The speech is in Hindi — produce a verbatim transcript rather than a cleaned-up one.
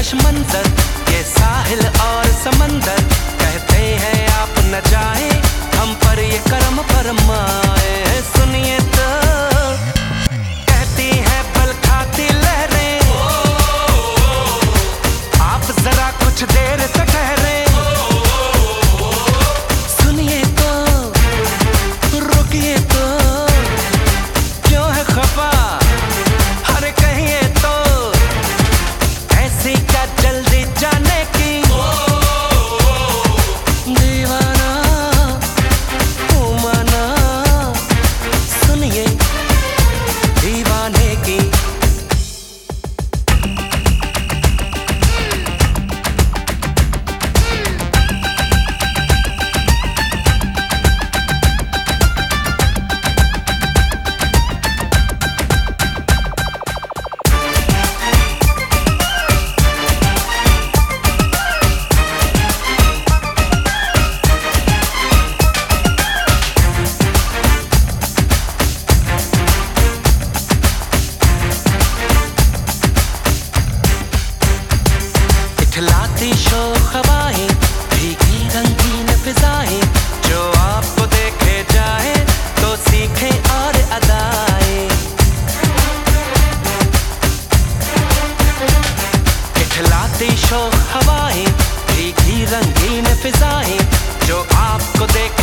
दिलकश मंजर, ये साहिल और समंदर। कहते हैं आप न जाए, हम पर ये करम फरमाए। सुनिए तो कहती है बल खाती लहरें, आप जरा कुछ देर तक ठहरे। सुनिए तो रुकिए तो, क्यों है खफा, अरे कहिए तो ऐसी क्या जल्दी जाने की। दीवाना हूँ माना, सुनिए दीवाने की। खिलाती शोख हवाएं, भीगी रंगीन फिजाएं, जो आपको देखे जाए तो सीखे और अदाएं। खिलाती शोख हवाएं, भीगी रंगीन फिजाएं, जो आपको देखे